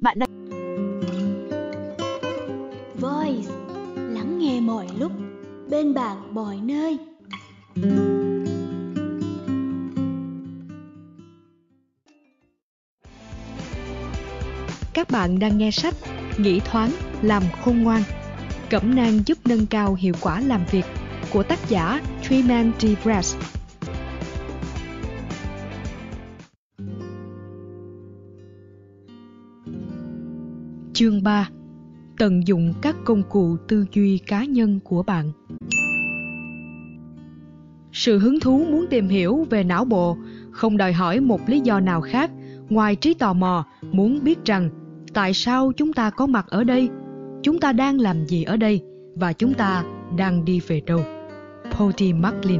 Bạn đang Voice, lắng nghe mọi lúc, bên bạn mọi nơi. Các bạn đang nghe sách Nghĩ thoáng, làm khôn ngoan, cẩm nang giúp nâng cao hiệu quả làm việc của tác giả Truman D. Brass. Chương 3. Tận dụng các công cụ tư duy cá nhân của bạn. Sự hứng thú muốn tìm hiểu về não bộ không đòi hỏi một lý do nào khác ngoài trí tò mò muốn biết rằng tại sao chúng ta có mặt ở đây, chúng ta đang làm gì ở đây và chúng ta đang đi về đâu. Paul D. McLean.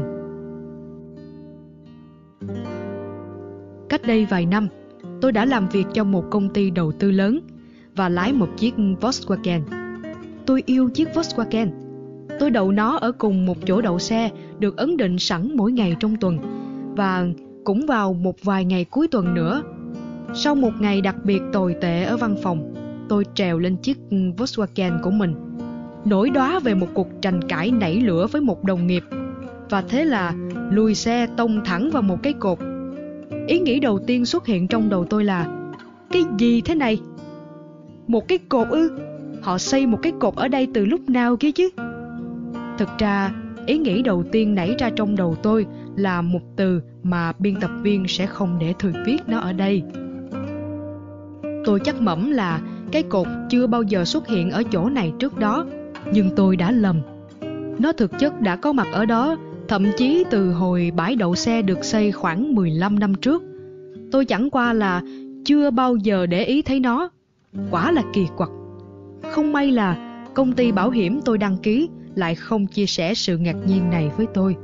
Cách đây vài năm, tôi đã làm việc cho một công ty đầu tư lớn và lái một chiếc Volkswagen. Tôi yêu chiếc Volkswagen. Tôi đậu nó ở cùng một chỗ đậu xe được ấn định sẵn mỗi ngày trong tuần và cũng vào một vài ngày cuối tuần nữa. Sau một ngày đặc biệt tồi tệ ở văn phòng, tôi trèo lên chiếc Volkswagen của mình, nổi đoá về một cuộc tranh cãi nảy lửa với một đồng nghiệp, và thế là lùi xe tông thẳng vào một cái cột. Ý nghĩ đầu tiên xuất hiện trong đầu tôi là: cái gì thế này? Một cái cột ư? Họ xây một cái cột ở đây từ lúc nào kia chứ? Thực ra, ý nghĩ đầu tiên nảy ra trong đầu tôi là một từ mà biên tập viên sẽ không để tôi viết nó ở đây. Tôi chắc mẩm là cái cột chưa bao giờ xuất hiện ở chỗ này trước đó, nhưng tôi đã lầm. Nó thực chất đã có mặt ở đó, thậm chí từ hồi bãi đậu xe được xây khoảng 15 năm trước. Tôi chẳng qua là chưa bao giờ để ý thấy nó. Quả là kỳ quặc. Không may là công ty bảo hiểm tôi đăng ký lại không chia sẻ sự ngạc nhiên này với tôi.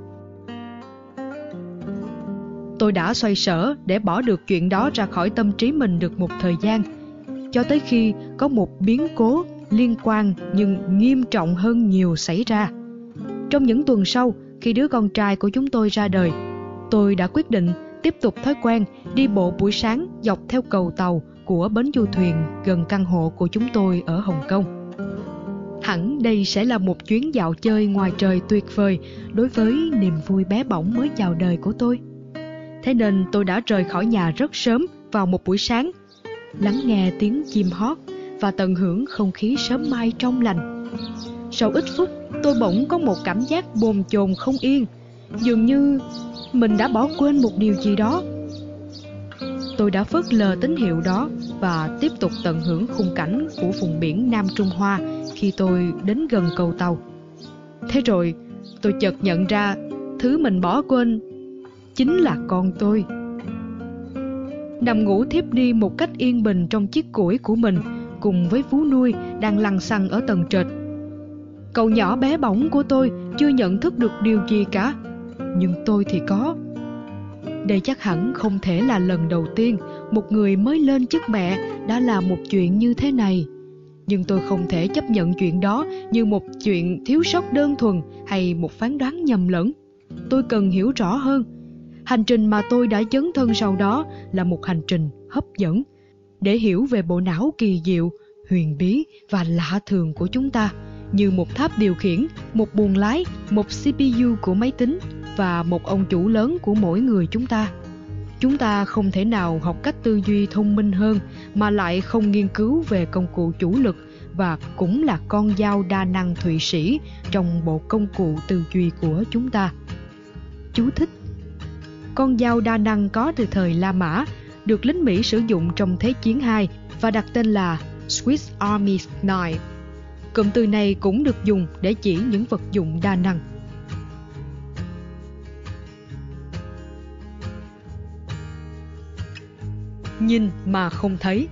Tôi đã xoay sở để bỏ được chuyện đó ra khỏi tâm trí mình được một thời gian, cho tới khi có một biến cố liên quan nhưng nghiêm trọng hơn nhiều xảy ra. Trong những tuần sau, khi đứa con trai của chúng tôi ra đời, tôi đã quyết định tiếp tục thói quen đi bộ buổi sáng dọc theo cầu tàu của bến du thuyền gần căn hộ của chúng tôi ở Hồng Kông. Hẳn đây sẽ là một chuyến dạo chơi ngoài trời tuyệt vời đối với niềm vui bé bỏng mới chào đời của tôi. Thế nên tôi đã rời khỏi nhà rất sớm vào một buổi sáng, lắng nghe tiếng chim hót và tận hưởng không khí sớm mai trong lành. Sau ít phút, tôi bỗng có một cảm giác bồn chồn không yên, dường như mình đã bỏ quên một điều gì đó. Tôi đã phớt lờ tín hiệu đó và tiếp tục tận hưởng khung cảnh của vùng biển Nam Trung Hoa khi tôi đến gần cầu tàu. Thế rồi, tôi chợt nhận ra thứ mình bỏ quên chính là con tôi. Nằm ngủ thiếp đi một cách yên bình trong chiếc củi của mình cùng với vú nuôi đang lăn xăng ở tầng trệt. Cậu nhỏ bé bỏng của tôi chưa nhận thức được điều gì cả, nhưng tôi thì có. Đây chắc hẳn không thể là lần đầu tiên một người mới lên chức mẹ đã làm một chuyện như thế này. Nhưng tôi không thể chấp nhận chuyện đó như một chuyện thiếu sót đơn thuần hay một phán đoán nhầm lẫn. Tôi cần hiểu rõ hơn. Hành trình mà tôi đã dấn thân sau đó là một hành trình hấp dẫn để hiểu về bộ não kỳ diệu, huyền bí và lạ thường của chúng ta, như một tháp điều khiển, một buồng lái, một CPU của máy tính và một ông chủ lớn của mỗi người chúng ta. Chúng ta không thể nào học cách tư duy thông minh hơn mà lại không nghiên cứu về công cụ chủ lực và cũng là con dao đa năng Thụy Sĩ trong bộ công cụ tư duy của chúng ta. Chú thích: con dao đa năng có từ thời La Mã, được lính Mỹ sử dụng trong Thế chiến II và đặt tên là Swiss Army Knife. Cụm từ này cũng được dùng để chỉ những vật dụng đa năng. Nhìn mà không thấy.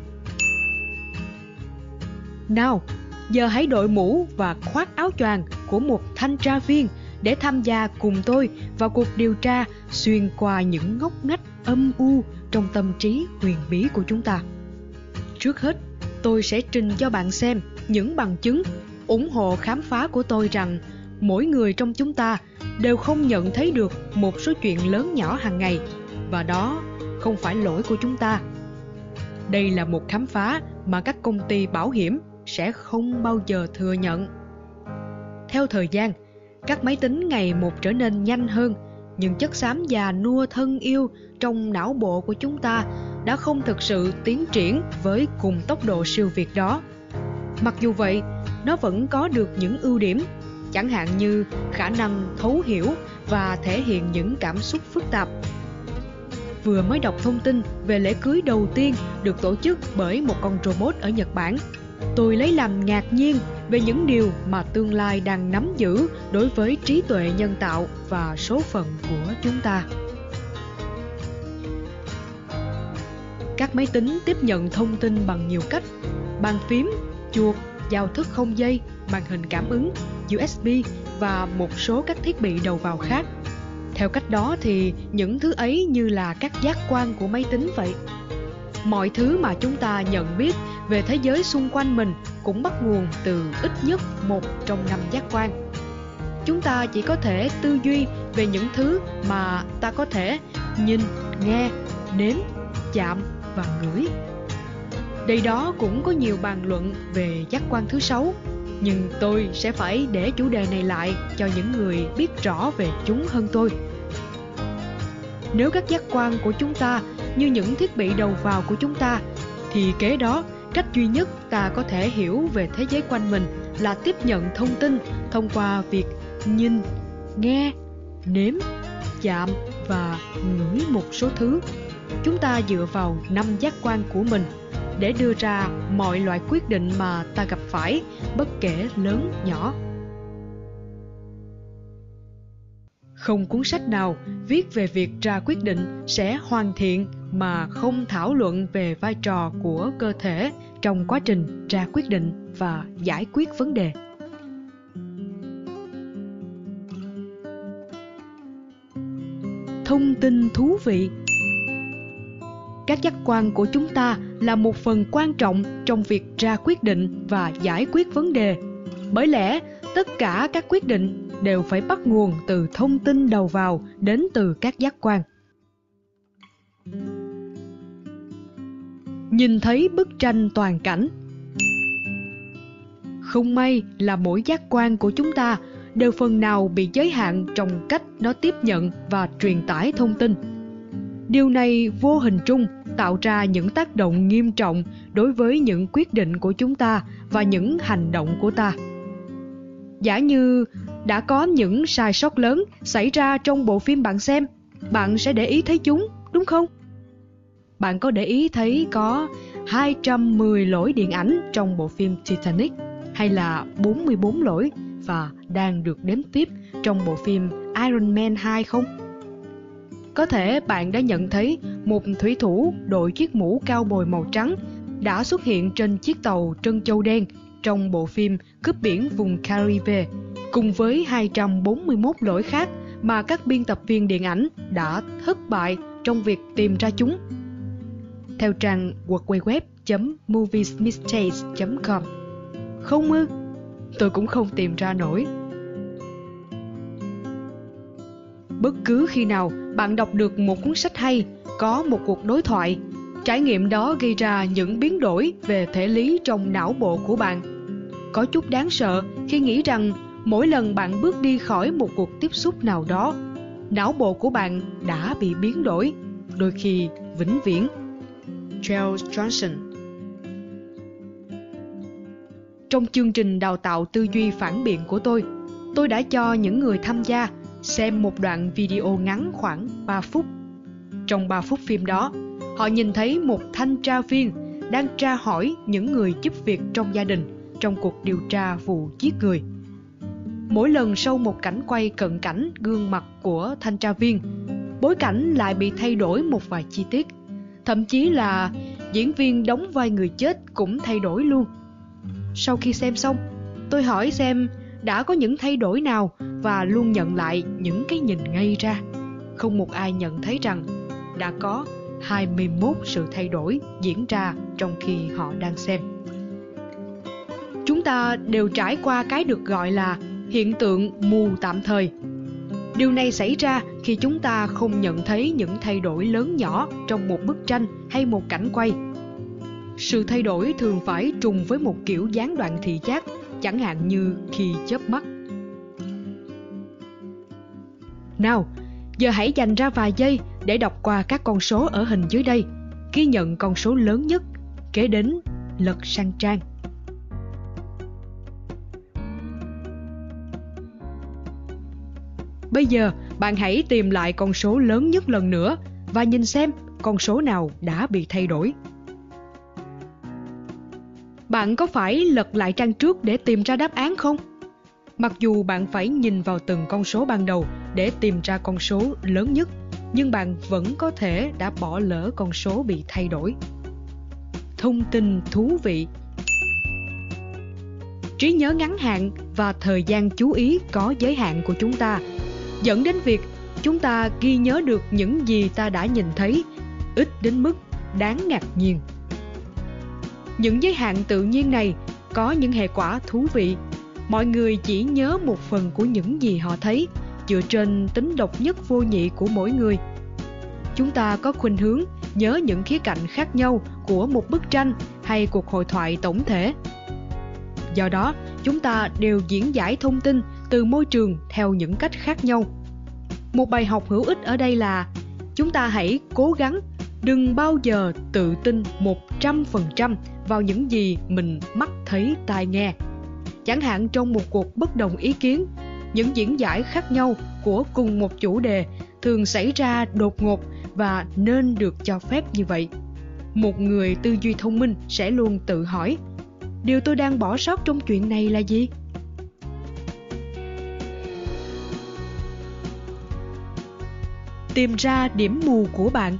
Nào, giờ hãy đội mũ và khoác áo choàng của một thanh tra viên để tham gia cùng tôi vào cuộc điều tra xuyên qua những ngóc ngách âm u trong tâm trí huyền bí của chúng ta. Trước hết, tôi sẽ trình cho bạn xem những bằng chứng ủng hộ khám phá của tôi rằng mỗi người trong chúng ta đều không nhận thấy được một số chuyện lớn nhỏ hàng ngày, và đó không phải lỗi của chúng ta. Đây là một khám phá mà các công ty bảo hiểm sẽ không bao giờ thừa nhận. Theo thời gian, các máy tính ngày một trở nên nhanh hơn, nhưng chất xám già nua thân yêu trong não bộ của chúng ta đã không thực sự tiến triển với cùng tốc độ siêu việt đó. Mặc dù vậy, nó vẫn có được những ưu điểm, chẳng hạn như khả năng thấu hiểu và thể hiện những cảm xúc phức tạp. Vừa mới đọc thông tin về lễ cưới đầu tiên được tổ chức bởi một con robot ở Nhật Bản, tôi lấy làm ngạc nhiên về những điều mà tương lai đang nắm giữ đối với trí tuệ nhân tạo và số phận của chúng ta. Các máy tính tiếp nhận thông tin bằng nhiều cách: bàn phím, chuột, giao thức không dây, màn hình cảm ứng, USB và một số các thiết bị đầu vào khác. Theo cách đó thì những thứ ấy như là các giác quan của máy tính vậy. Mọi thứ mà chúng ta nhận biết về thế giới xung quanh mình cũng bắt nguồn từ ít nhất một trong 5 giác quan. Chúng ta chỉ có thể tư duy về những thứ mà ta có thể nhìn, nghe, nếm, chạm và ngửi. Đây đó cũng có nhiều bàn luận về giác quan thứ 6, nhưng tôi sẽ phải để chủ đề này lại cho những người biết rõ về chúng hơn tôi. Nếu các giác quan của chúng ta như những thiết bị đầu vào của chúng ta, thì kế đó cách duy nhất ta có thể hiểu về thế giới quanh mình là tiếp nhận thông tin thông qua việc nhìn, nghe, nếm, chạm và ngửi một số thứ. Chúng ta dựa vào 5 giác quan của mình để đưa ra mọi loại quyết định mà ta gặp phải, bất kể lớn nhỏ. Không cuốn sách nào viết về việc ra quyết định sẽ hoàn thiện mà không thảo luận về vai trò của cơ thể trong quá trình ra quyết định và giải quyết vấn đề. Thông tin thú vị. Các giác quan của chúng ta là một phần quan trọng trong việc ra quyết định và giải quyết vấn đề. Bởi lẽ, tất cả các quyết định đều phải bắt nguồn từ thông tin đầu vào đến từ các giác quan. Nhìn thấy bức tranh toàn cảnh. Không may là mỗi giác quan của chúng ta đều phần nào bị giới hạn trong cách nó tiếp nhận và truyền tải thông tin. Điều này vô hình trung tạo ra những tác động nghiêm trọng đối với những quyết định của chúng ta và những hành động của ta. Giả như đã có những sai sót lớn xảy ra trong bộ phim bạn xem, bạn sẽ để ý thấy chúng, đúng không? Bạn có để ý thấy có 210 lỗi điện ảnh trong bộ phim Titanic, hay là 44 lỗi và đang được đếm tiếp trong bộ phim Iron Man 2 không? Có thể bạn đã nhận thấy một thủy thủ đội chiếc mũ cao bồi màu trắng đã xuất hiện trên chiếc tàu trân châu đen trong bộ phim Cướp biển vùng Caribe, cùng với 241 lỗi khác mà các biên tập viên điện ảnh đã thất bại trong việc tìm ra chúng. Theo trang www.moviesmistakes.com. Không ư? Tôi cũng không tìm ra nổi. Bất cứ khi nào bạn đọc được một cuốn sách hay, có một cuộc đối thoại, trải nghiệm đó gây ra những biến đổi về thể lý trong não bộ của bạn. Có chút đáng sợ khi nghĩ rằng mỗi lần bạn bước đi khỏi một cuộc tiếp xúc nào đó, não bộ của bạn đã bị biến đổi, đôi khi vĩnh viễn. Charles Johnson. Trong chương trình đào tạo tư duy phản biện của tôi đã cho những người tham gia xem một đoạn video ngắn khoảng 3 phút. Trong 3 phút phim đó, họ nhìn thấy một thanh tra viên đang tra hỏi những người giúp việc trong gia đình trong cuộc điều tra vụ giết người. Mỗi lần sau một cảnh quay cận cảnh gương mặt của thanh tra viên, bối cảnh lại bị thay đổi một vài chi tiết. Thậm chí là diễn viên đóng vai người chết cũng thay đổi luôn. Sau khi xem xong, tôi hỏi xem đã có những thay đổi nào và luôn nhận lại những cái nhìn ngây ra. Không một ai nhận thấy rằng đã có 21 sự thay đổi diễn ra trong khi họ đang xem. Chúng ta đều trải qua cái được gọi là hiện tượng mù tạm thời. Điều này xảy ra khi chúng ta không nhận thấy những thay đổi lớn nhỏ trong một bức tranh hay một cảnh quay. Sự thay đổi thường phải trùng với một kiểu gián đoạn thị giác, chẳng hạn như khi chớp mắt. Nào, giờ hãy dành ra vài giây để đọc qua các con số ở hình dưới đây, ghi nhận con số lớn nhất, kế đến lật sang trang. Bây giờ, bạn hãy tìm lại con số lớn nhất lần nữa và nhìn xem con số nào đã bị thay đổi. Bạn có phải lật lại trang trước để tìm ra đáp án không? Mặc dù bạn phải nhìn vào từng con số ban đầu để tìm ra con số lớn nhất, nhưng bạn vẫn có thể đã bỏ lỡ con số bị thay đổi. Thông tin thú vị. Trí nhớ ngắn hạn và thời gian chú ý có giới hạn của chúng ta, dẫn đến việc chúng ta ghi nhớ được những gì ta đã nhìn thấy, ít đến mức đáng ngạc nhiên. Những giới hạn tự nhiên này có những hệ quả thú vị. Mọi người chỉ nhớ một phần của những gì họ thấy, dựa trên tính độc nhất vô nhị của mỗi người. Chúng ta có khuynh hướng nhớ những khía cạnh khác nhau của một bức tranh hay cuộc hội thoại tổng thể. Do đó, chúng ta đều diễn giải thông tin từ môi trường theo những cách khác nhau. Một bài học hữu ích ở đây là chúng ta hãy cố gắng đừng bao giờ tự tin 100% vào những gì mình mắt thấy tai nghe. Chẳng hạn trong một cuộc bất đồng ý kiến, những diễn giải khác nhau của cùng một chủ đề thường xảy ra đột ngột và nên được cho phép như vậy. Một người tư duy thông minh sẽ luôn tự hỏi, điều tôi đang bỏ sót trong chuyện này là gì? Tìm ra điểm mù của bạn.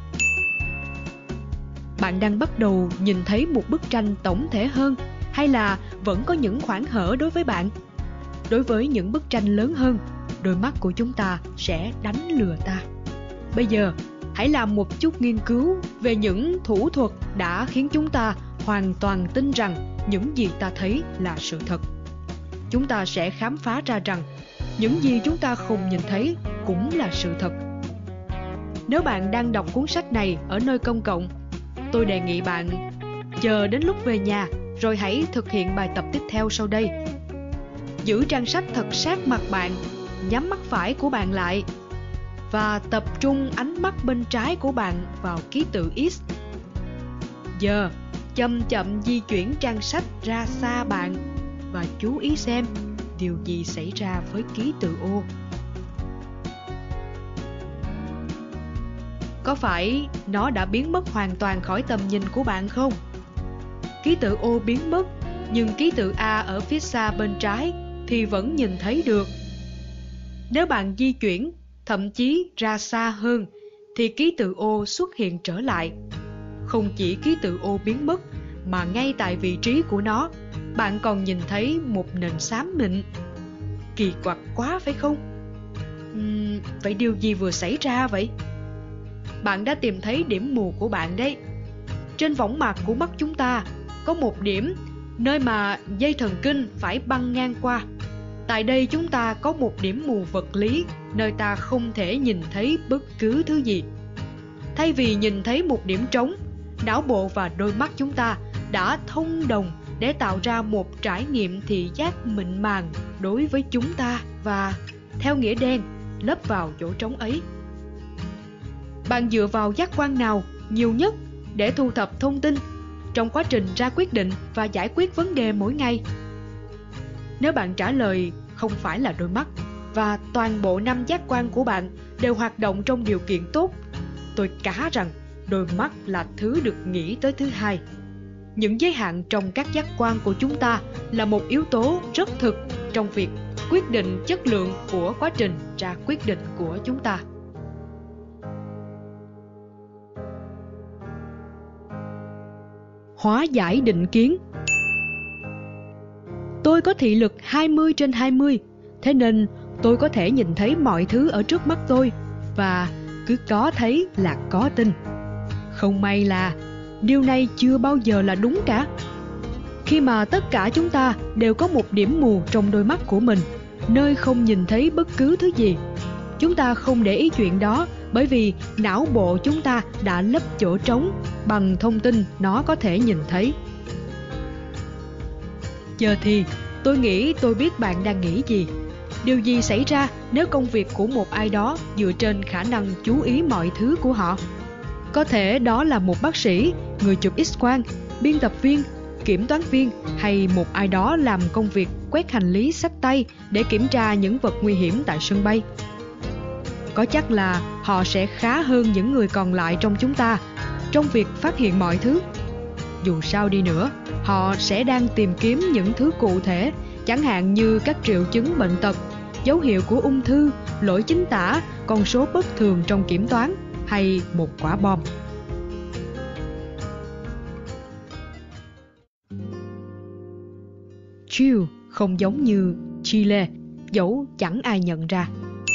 Bạn đang bắt đầu nhìn thấy một bức tranh tổng thể hơn, hay là vẫn có những khoảng hở đối với bạn? Đối với những bức tranh lớn hơn, đôi mắt của chúng ta sẽ đánh lừa ta. Bây giờ, hãy làm một chút nghiên cứu về những thủ thuật đã khiến chúng ta hoàn toàn tin rằng những gì ta thấy là sự thật. Chúng ta sẽ khám phá ra rằng những gì chúng ta không nhìn thấy cũng là sự thật. Nếu bạn đang đọc cuốn sách này ở nơi công cộng, tôi đề nghị bạn chờ đến lúc về nhà rồi hãy thực hiện bài tập tiếp theo sau đây. Giữ trang sách thật sát mặt bạn, nhắm mắt phải của bạn lại và tập trung ánh mắt bên trái của bạn vào ký tự X. Giờ, chậm chậm di chuyển trang sách ra xa bạn và chú ý xem điều gì xảy ra với ký tự O. Có phải nó đã biến mất hoàn toàn khỏi tầm nhìn của bạn không? Ký tự O biến mất, nhưng ký tự A ở phía xa bên trái thì vẫn nhìn thấy được. Nếu bạn di chuyển, thậm chí ra xa hơn, thì ký tự O xuất hiện trở lại. Không chỉ ký tự O biến mất, mà ngay tại vị trí của nó, bạn còn nhìn thấy một nền xám mịn. Kỳ quặc quá phải không? Vậy điều gì vừa xảy ra vậy? Bạn đã tìm thấy điểm mù của bạn đấy. Trên võng mạc của mắt chúng ta có một điểm nơi mà dây thần kinh phải băng ngang qua. Tại đây chúng ta có một điểm mù vật lý nơi ta không thể nhìn thấy bất cứ thứ gì. Thay vì nhìn thấy một điểm trống, não bộ và đôi mắt chúng ta đã thông đồng để tạo ra một trải nghiệm thị giác mịn màng đối với chúng ta và, theo nghĩa đen, lấp vào chỗ trống ấy. Bạn dựa vào giác quan nào nhiều nhất để thu thập thông tin trong quá trình ra quyết định và giải quyết vấn đề mỗi ngày? Nếu bạn trả lời không phải là đôi mắt và toàn bộ 5 giác quan của bạn đều hoạt động trong điều kiện tốt, tôi cá rằng đôi mắt là thứ được nghĩ tới thứ hai. Những giới hạn trong các giác quan của chúng ta là một yếu tố rất thực trong việc quyết định chất lượng của quá trình ra quyết định của chúng ta. Hóa giải định kiến. Tôi có thị lực 20/20, thế nên tôi có thể nhìn thấy mọi thứ ở trước mắt tôi và cứ có thấy là có tin. Không may là điều này chưa bao giờ là đúng cả. Khi mà tất cả chúng ta đều có một điểm mù trong đôi mắt của mình, nơi không nhìn thấy bất cứ thứ gì, chúng ta không để ý chuyện đó bởi vì não bộ chúng ta đã lấp chỗ trống bằng thông tin nó có thể nhìn thấy. Giờ thì tôi nghĩ tôi biết bạn đang nghĩ gì. Điều gì xảy ra nếu công việc của một ai đó dựa trên khả năng chú ý mọi thứ của họ? Có thể đó là một bác sĩ, người chụp X-quang, biên tập viên, kiểm toán viên hay một ai đó làm công việc quét hành lý xách tay để kiểm tra những vật nguy hiểm tại sân bay. Có chắc là họ sẽ khá hơn những người còn lại trong chúng ta trong việc phát hiện mọi thứ. Dù sao đi nữa, họ sẽ đang tìm kiếm những thứ cụ thể, chẳng hạn như các triệu chứng bệnh tật, dấu hiệu của ung thư, lỗi chính tả, con số bất thường trong kiểm toán hay một quả bom. Chile không giống như Chile, dẫu chẳng ai nhận ra.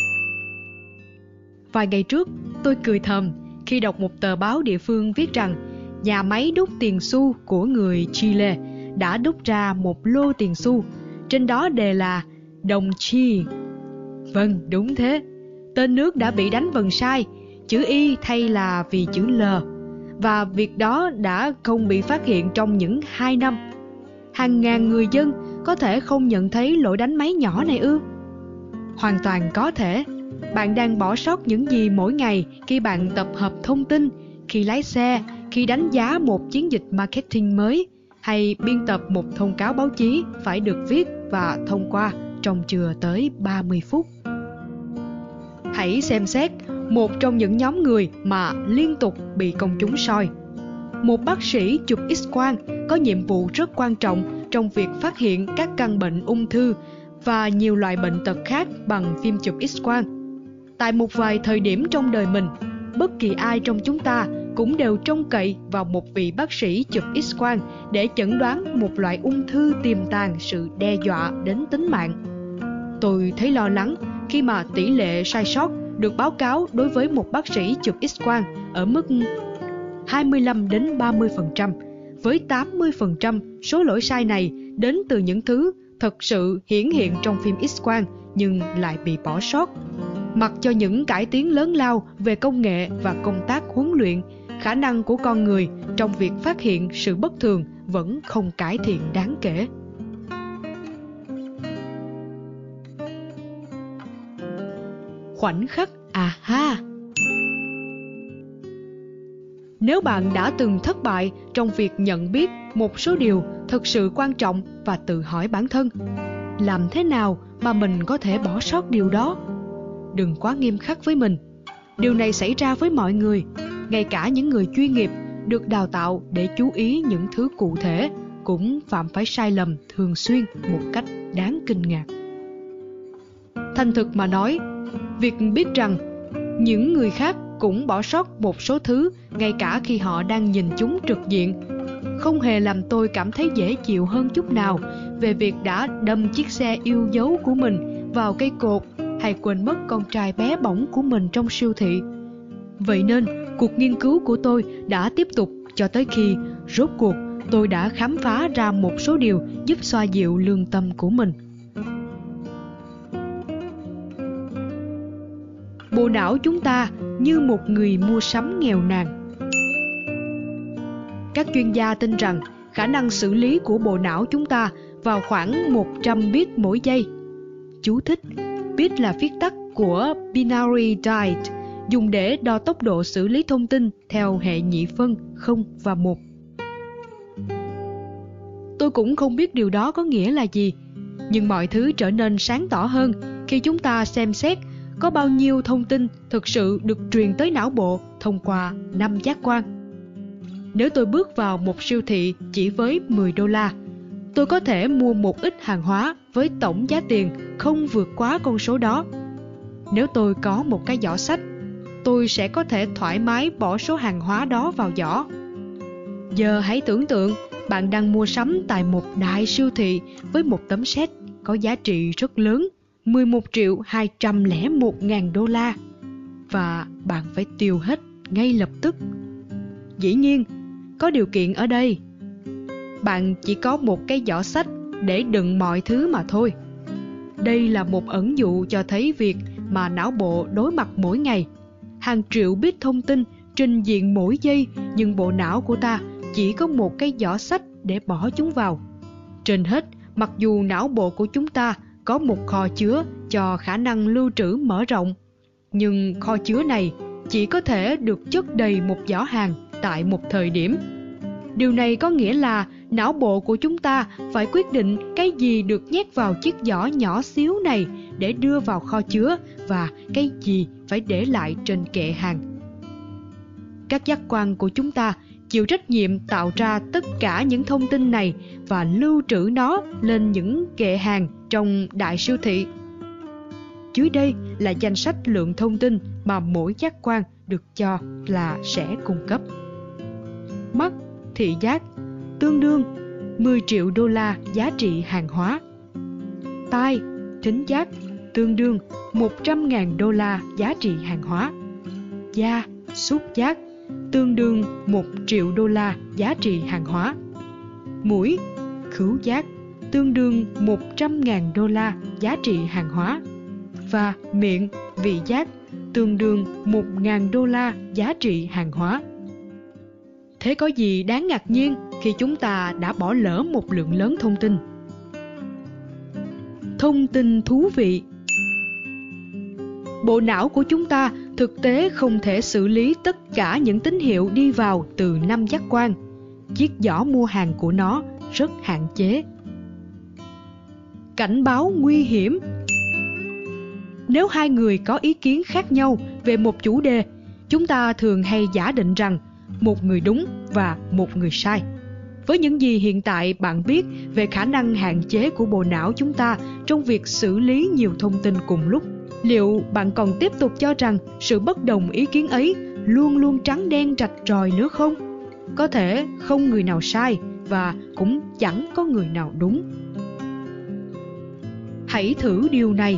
Vài ngày trước, tôi cười thầm khi đọc một tờ báo địa phương viết rằng nhà máy đúc tiền xu của người Chile đã đúc ra một lô tiền xu, trên đó đề là đồng chi. Vâng, đúng thế. Tên nước đã bị đánh vần sai, chữ Y thay là vì chữ L, và việc đó đã không bị phát hiện trong những 2 năm. Hàng ngàn người dân có thể không nhận thấy lỗi đánh máy nhỏ này ư? Hoàn toàn có thể. Bạn đang bỏ sót những gì mỗi ngày khi bạn tập hợp thông tin, khi lái xe, khi đánh giá một chiến dịch marketing mới, hay biên tập một thông cáo báo chí phải được viết và thông qua trong chưa tới 30 phút. Hãy xem xét một trong những nhóm người mà liên tục bị công chúng soi. Một bác sĩ chụp X-quang có nhiệm vụ rất quan trọng trong việc phát hiện các căn bệnh ung thư và nhiều loại bệnh tật khác bằng phim chụp X-quang. Tại một vài thời điểm trong đời mình, bất kỳ ai trong chúng ta cũng đều trông cậy vào một vị bác sĩ chụp X-quang để chẩn đoán một loại ung thư tiềm tàng sự đe dọa đến tính mạng. Tôi thấy lo lắng khi mà tỷ lệ sai sót được báo cáo đối với một bác sĩ chụp X-quang ở mức 25-30%, với 80% số lỗi sai này đến từ những thứ thật sự hiển hiện trong phim X-quang nhưng lại bị bỏ sót. Mặc cho những cải tiến lớn lao về công nghệ và công tác huấn luyện, khả năng của con người trong việc phát hiện sự bất thường vẫn không cải thiện đáng kể. Khoảnh khắc aha. Nếu bạn đã từng thất bại trong việc nhận biết một số điều thực sự quan trọng và tự hỏi bản thân, làm thế nào mà mình có thể bỏ sót điều đó? Đừng quá nghiêm khắc với mình. Điều này xảy ra với mọi người, ngay cả những người chuyên nghiệp được đào tạo để chú ý những thứ cụ thể cũng phạm phải sai lầm thường xuyên một cách đáng kinh ngạc. Thành thực mà nói, việc biết rằng những người khác cũng bỏ sót một số thứ ngay cả khi họ đang nhìn chúng trực diện không hề làm tôi cảm thấy dễ chịu hơn chút nào về việc đã đâm chiếc xe yêu dấu của mình vào cây cột hay quên mất con trai bé bỏng của mình trong siêu thị. Vậy nên, cuộc nghiên cứu của tôi đã tiếp tục cho tới khi rốt cuộc tôi đã khám phá ra một số điều giúp xoa dịu lương tâm của mình. Bộ não chúng ta như một người mua sắm nghèo nàn. Các chuyên gia tin rằng khả năng xử lý của bộ não chúng ta vào khoảng 100 bit mỗi giây. Chú thích: bit là viết tắt của binary digit, dùng để đo tốc độ xử lý thông tin theo hệ nhị phân 0 và 1. Tôi cũng không biết điều đó có nghĩa là gì, nhưng mọi thứ trở nên sáng tỏ hơn khi chúng ta xem xét có bao nhiêu thông tin thực sự được truyền tới não bộ thông qua 5 giác quan. Nếu tôi bước vào một siêu thị chỉ với $10, tôi có thể mua một ít hàng hóa với tổng giá tiền không vượt quá con số đó. Nếu tôi có một cái giỏ xách, tôi sẽ có thể thoải mái bỏ số hàng hóa đó vào giỏ. Giờ hãy tưởng tượng bạn đang mua sắm tại một đại siêu thị với một tấm séc có giá trị rất lớn, $11.201.000, và bạn phải tiêu hết ngay lập tức. Dĩ nhiên, có điều kiện ở đây. Bạn chỉ có một cái giỏ xách để đựng mọi thứ mà thôi. Đây là một ẩn dụ cho thấy việc mà não bộ đối mặt mỗi ngày. hàng triệu bit thông tin trình diện mỗi giây, nhưng bộ não của ta chỉ có một cái giỏ xách để bỏ chúng vào. Trên hết, mặc dù não bộ của chúng ta có một kho chứa cho khả năng lưu trữ mở rộng, nhưng kho chứa này chỉ có thể được chất đầy một giỏ hàng tại một thời điểm. Điều này có nghĩa là não bộ của chúng ta phải quyết định cái gì được nhét vào chiếc giỏ nhỏ xíu này để đưa vào kho chứa và cái gì phải để lại trên kệ hàng. Các giác quan của chúng ta chịu trách nhiệm tạo ra tất cả những thông tin này và lưu trữ nó lên những kệ hàng trong đại siêu thị. Dưới đây là danh sách lượng thông tin mà mỗi giác quan được cho là sẽ cung cấp. Mắt, thị giác, tương đương 10 triệu đô la giá trị hàng hóa. Tai, thính giác, tương đương 100.000 đô la giá trị hàng hóa. Da, xúc giác, tương đương 1 triệu đô la giá trị hàng hóa. Mũi, khứu giác, tương đương 100.000 đô la giá trị hàng hóa. Và miệng, vị giác, tương đương 1.000 đô la giá trị hàng hóa. Thế có gì đáng ngạc nhiên khi chúng ta đã bỏ lỡ một lượng lớn thông tin? Thông tin thú vị. Bộ não của chúng ta thực tế không thể xử lý tất cả những tín hiệu đi vào từ 5 giác quan. Chiếc giỏ mua hàng của nó rất hạn chế. Cảnh báo nguy hiểm. Nếu hai người có ý kiến khác nhau về một chủ đề, chúng ta thường hay giả định rằng một người đúng và một người sai. Với những gì hiện tại bạn biết về khả năng hạn chế của bộ não chúng ta trong việc xử lý nhiều thông tin cùng lúc, liệu bạn còn tiếp tục cho rằng sự bất đồng ý kiến ấy luôn luôn trắng đen rạch ròi nữa không? Có thể không người nào sai và cũng chẳng có người nào đúng. Hãy thử điều này.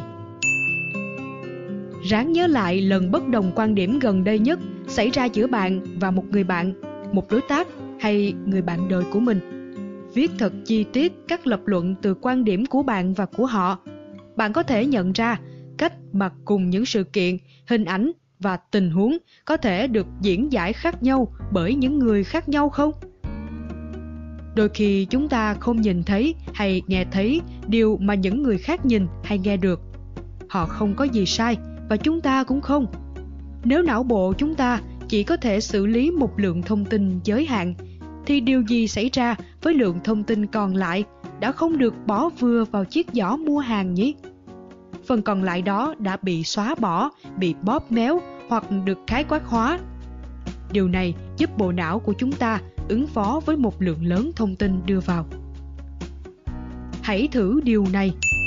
Ráng nhớ lại lần bất đồng quan điểm gần đây nhất xảy ra giữa bạn và một người bạn, một đối tác hay người bạn đời của mình. Viết thật chi tiết các lập luận từ quan điểm của bạn và của họ. Bạn có thể nhận ra cách mà cùng những sự kiện, hình ảnh và tình huống có thể được diễn giải khác nhau bởi những người khác nhau không? Đôi khi chúng ta không nhìn thấy hay nghe thấy điều mà những người khác nhìn hay nghe được. Họ không có gì sai và chúng ta cũng không. Nếu não bộ chúng ta chỉ có thể xử lý một lượng thông tin giới hạn, thì điều gì xảy ra với lượng thông tin còn lại đã không được bỏ vừa vào chiếc giỏ mua hàng nhỉ? Phần còn lại đó đã bị xóa bỏ, bị bóp méo hoặc được khái quát hóa. Điều này giúp bộ não của chúng ta ứng phó với một lượng lớn thông tin đưa vào. Hãy thử điều này.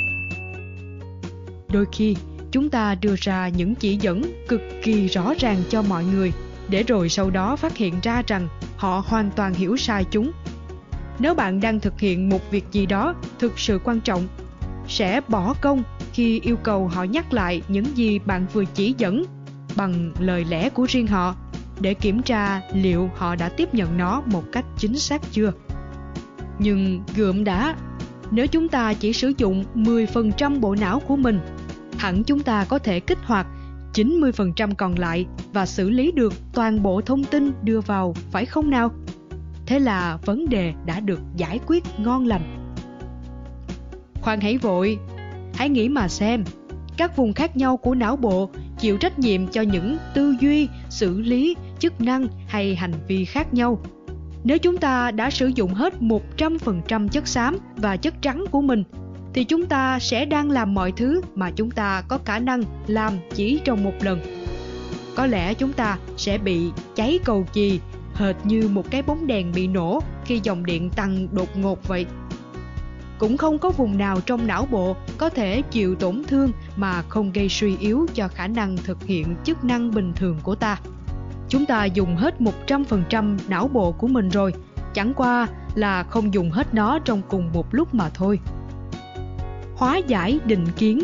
Đôi khi, chúng ta đưa ra những chỉ dẫn cực kỳ rõ ràng cho mọi người, để rồi sau đó phát hiện ra rằng họ hoàn toàn hiểu sai chúng. Nếu bạn đang thực hiện một việc gì đó thực sự quan trọng, sẽ bỏ công khi yêu cầu họ nhắc lại những gì bạn vừa chỉ dẫn bằng lời lẽ của riêng họ, để kiểm tra liệu họ đã tiếp nhận nó một cách chính xác chưa. Nhưng gượm đã, nếu chúng ta chỉ sử dụng 10% bộ não của mình, hẳn chúng ta có thể kích hoạt 90% còn lại và xử lý được toàn bộ thông tin đưa vào, phải không nào? Thế là vấn đề đã được giải quyết ngon lành. Khoan hãy vội, hãy nghĩ mà xem, các vùng khác nhau của não bộ chịu trách nhiệm cho những tư duy, xử lý, chức năng hay hành vi khác nhau. Nếu chúng ta đã sử dụng hết 100% chất xám và chất trắng của mình, thì chúng ta sẽ đang làm mọi thứ mà chúng ta có khả năng làm chỉ trong một lần. Có lẽ chúng ta sẽ bị cháy cầu chì, hệt như một cái bóng đèn bị nổ khi dòng điện tăng đột ngột vậy. Cũng không có vùng nào trong não bộ có thể chịu tổn thương mà không gây suy yếu cho khả năng thực hiện chức năng bình thường của ta. Chúng ta dùng hết 100% não bộ của mình rồi, chẳng qua là không dùng hết nó trong cùng một lúc mà thôi. Hóa giải định kiến.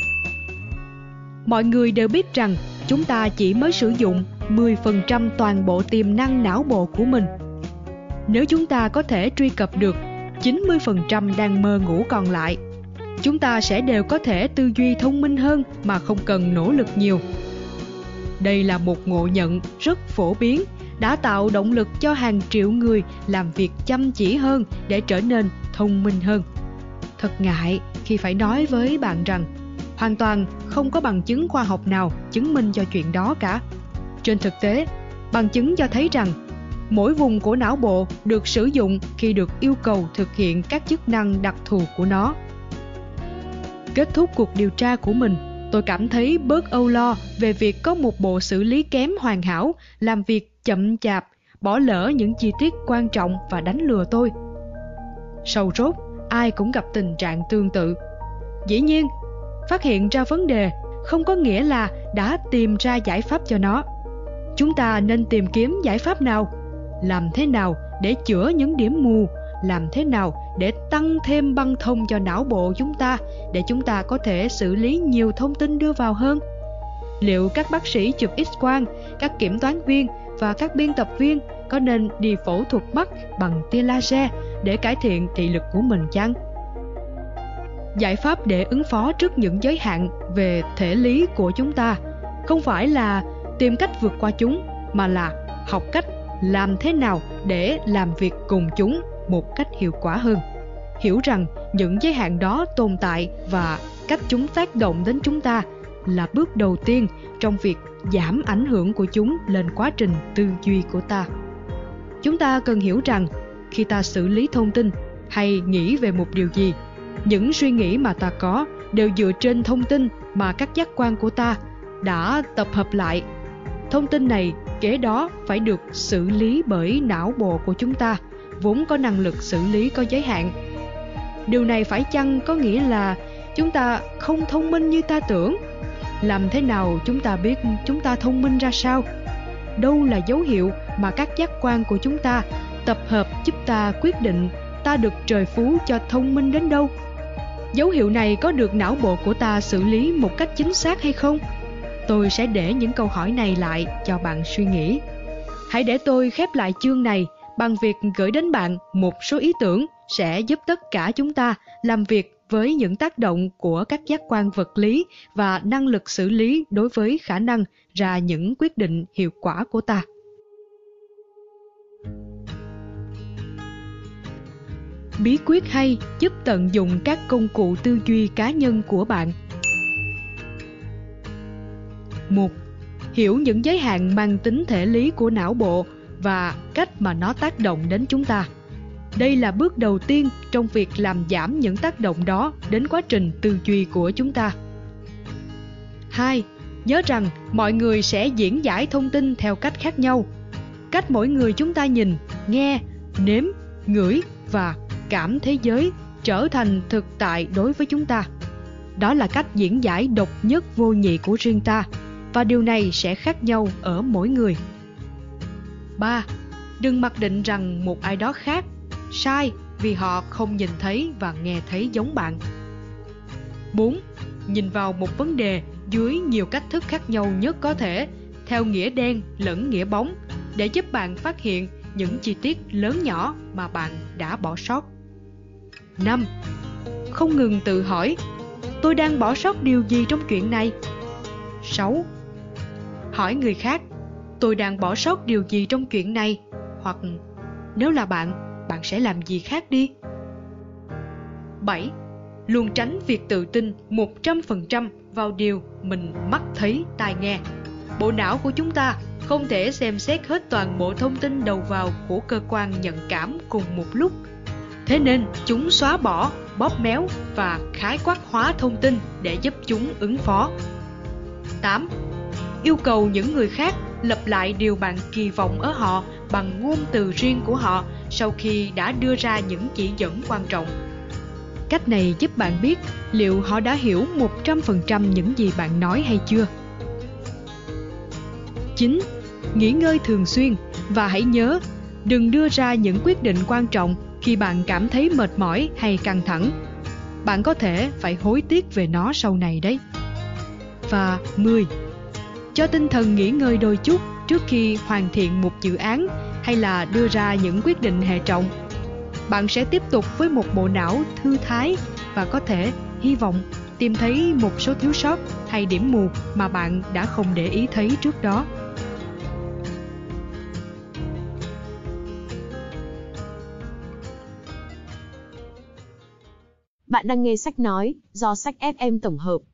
Mọi người đều biết rằng chúng ta chỉ mới sử dụng 10% toàn bộ tiềm năng não bộ của mình. Nếu chúng ta có thể truy cập được 90% đang mơ ngủ còn lại, chúng ta sẽ đều có thể tư duy thông minh hơn mà không cần nỗ lực nhiều. Đây là một ngộ nhận rất phổ biến, đã tạo động lực cho hàng triệu người làm việc chăm chỉ hơn để trở nên thông minh hơn. Thật ngại khi phải nói với bạn rằng hoàn toàn không có bằng chứng khoa học nào chứng minh cho chuyện đó cả. Trên thực tế, bằng chứng cho thấy rằng mỗi vùng của não bộ được sử dụng khi được yêu cầu thực hiện các chức năng đặc thù của nó. Kết thúc cuộc điều tra của mình, tôi cảm thấy bớt âu lo về việc có một bộ xử lý kém hoàn hảo, làm việc chậm chạp, bỏ lỡ những chi tiết quan trọng và đánh lừa tôi. Sầu rốt, ai cũng gặp tình trạng tương tự. Dĩ nhiên, phát hiện ra vấn đề không có nghĩa là đã tìm ra giải pháp cho nó. Chúng ta nên tìm kiếm giải pháp nào? Làm thế nào để chữa những điểm mù? Làm thế nào để tăng thêm băng thông cho não bộ chúng ta để chúng ta có thể xử lý nhiều thông tin đưa vào hơn? Liệu các bác sĩ chụp X-quang, các kiểm toán viên và các biên tập viên có nên đi phẫu thuật mắt bằng tia laser để cải thiện thị lực của mình chăng? Giải pháp để ứng phó trước những giới hạn về thể lý của chúng ta không phải là tìm cách vượt qua chúng, mà là học cách làm thế nào để làm việc cùng chúng một cách hiệu quả hơn. Hiểu rằng những giới hạn đó tồn tại và cách chúng tác động đến chúng ta là bước đầu tiên trong việc giảm ảnh hưởng của chúng lên quá trình tư duy của ta. Chúng ta cần hiểu rằng khi ta xử lý thông tin hay nghĩ về một điều gì, những suy nghĩ mà ta có đều dựa trên thông tin mà các giác quan của ta đã tập hợp lại. Thông tin này kế đó phải được xử lý bởi não bộ của chúng ta, vốn có năng lực xử lý có giới hạn. Điều này phải chăng có nghĩa là chúng ta không thông minh như ta tưởng? Làm thế nào chúng ta biết chúng ta thông minh ra sao? Đâu là dấu hiệu mà các giác quan của chúng ta tập hợp giúp ta quyết định ta được trời phú cho thông minh đến đâu? Dấu hiệu này có được não bộ của ta xử lý một cách chính xác hay không? Tôi sẽ để những câu hỏi này lại cho bạn suy nghĩ. Hãy để tôi khép lại chương này bằng việc gửi đến bạn một số ý tưởng sẽ giúp tất cả chúng ta làm việc với những tác động của các giác quan vật lý và năng lực xử lý đối với khả năng ra những quyết định hiệu quả của ta. Bí quyết hay giúp tận dụng các công cụ tư duy cá nhân của bạn. 1. Hiểu những giới hạn mang tính thể lý của não bộ và cách mà nó tác động đến chúng ta. Đây là bước đầu tiên trong việc làm giảm những tác động đó đến quá trình tư duy của chúng ta. 2. Nhớ rằng mọi người sẽ diễn giải thông tin theo cách khác nhau. Cách mỗi người chúng ta nhìn, nghe, nếm, ngửi và cảm thế giới trở thành thực tại đối với chúng ta. Đó là cách diễn giải độc nhất vô nhị của riêng ta, và điều này sẽ khác nhau ở mỗi người. 3. Đừng mặc định rằng một ai đó khác sai vì họ không nhìn thấy và nghe thấy giống bạn. 4. Nhìn vào một vấn đề dưới nhiều cách thức khác nhau nhất có thể, theo nghĩa đen lẫn nghĩa bóng, để giúp bạn phát hiện những chi tiết lớn nhỏ mà bạn đã bỏ sót. 5. Không ngừng tự hỏi, tôi đang bỏ sót điều gì trong chuyện này? 6. Hỏi người khác, tôi đang bỏ sót điều gì trong chuyện này? Hoặc nếu là bạn sẽ làm gì khác đi? 7. Luôn tránh việc tự tin 100% vào điều mình mắt thấy tai nghe. Bộ não của chúng ta không thể xem xét hết toàn bộ thông tin đầu vào của cơ quan nhận cảm cùng một lúc. Thế nên chúng xóa bỏ, bóp méo và khái quát hóa thông tin để giúp chúng ứng phó. 8. Yêu cầu những người khác lặp lại điều bạn kỳ vọng ở họ bằng ngôn từ riêng của họ sau khi đã đưa ra những chỉ dẫn quan trọng. Cách này giúp bạn biết liệu họ đã hiểu 100% những gì bạn nói hay chưa. 9. Nghỉ ngơi thường xuyên và hãy nhớ, đừng đưa ra những quyết định quan trọng khi bạn cảm thấy mệt mỏi hay căng thẳng. Bạn có thể phải hối tiếc về nó sau này đấy. Và 10. Cho tinh thần nghỉ ngơi đôi chút trước khi hoàn thiện một dự án hay là đưa ra những quyết định hệ trọng. Bạn sẽ tiếp tục với một bộ não thư thái và có thể, hy vọng, tìm thấy một số thiếu sót hay điểm mù mà bạn đã không để ý thấy trước đó. Bạn đang nghe sách nói do Sách FM tổng hợp.